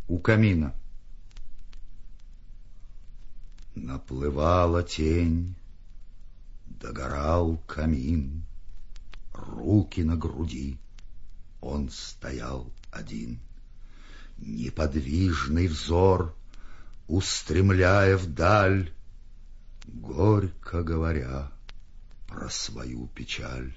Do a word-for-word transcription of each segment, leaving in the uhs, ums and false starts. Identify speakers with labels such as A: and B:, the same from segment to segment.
A: у камина. Наплывала тень, догорал камин, руки на груди, он стоял один. Неподвижный взор, устремляя вдаль, горько говоря про свою печаль.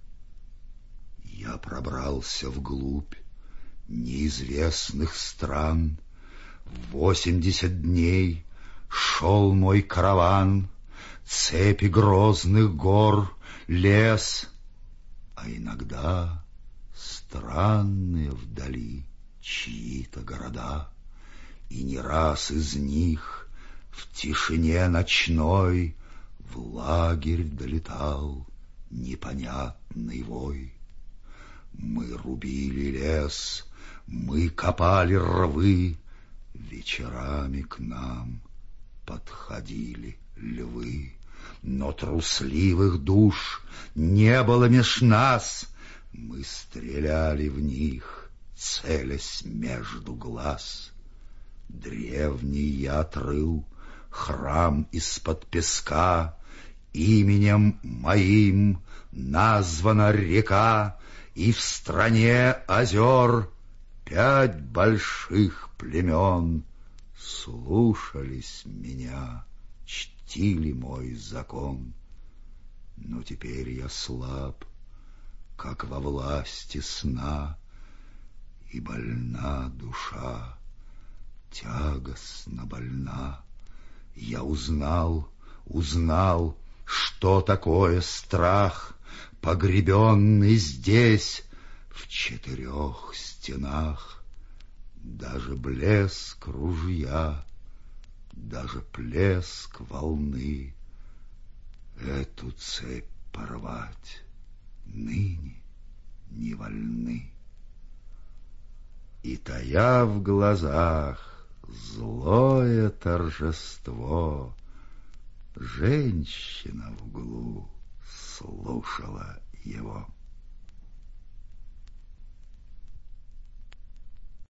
A: Я пробрался вглубь неизвестных стран. Восемьдесят дней шел мой караван, цепи грозных гор, лес, а иногда странные вдали чьи-то города, и не раз из них в тишине ночной в лагерь долетал непонятный вой. Мы рубили лес, мы копали рвы, вечерами к нам подходили львы. Но трусливых душ не было меж нас, мы стреляли в них, целясь между глаз. Древний я отрыл храм из-под песка, именем моим названа река, и в стране озер пять больших племен слушались меня, чтили мой закон. Но теперь я слаб, как во власти сна, и больна душа, тягостно больна. Я узнал, узнал, что такое страх, погребенный здесь, в четырех стенах. Даже блеск ружья, даже плеск волны эту цепь порвать ныне не вольны. И тая в глазах злое торжество, женщина в углу слушала его.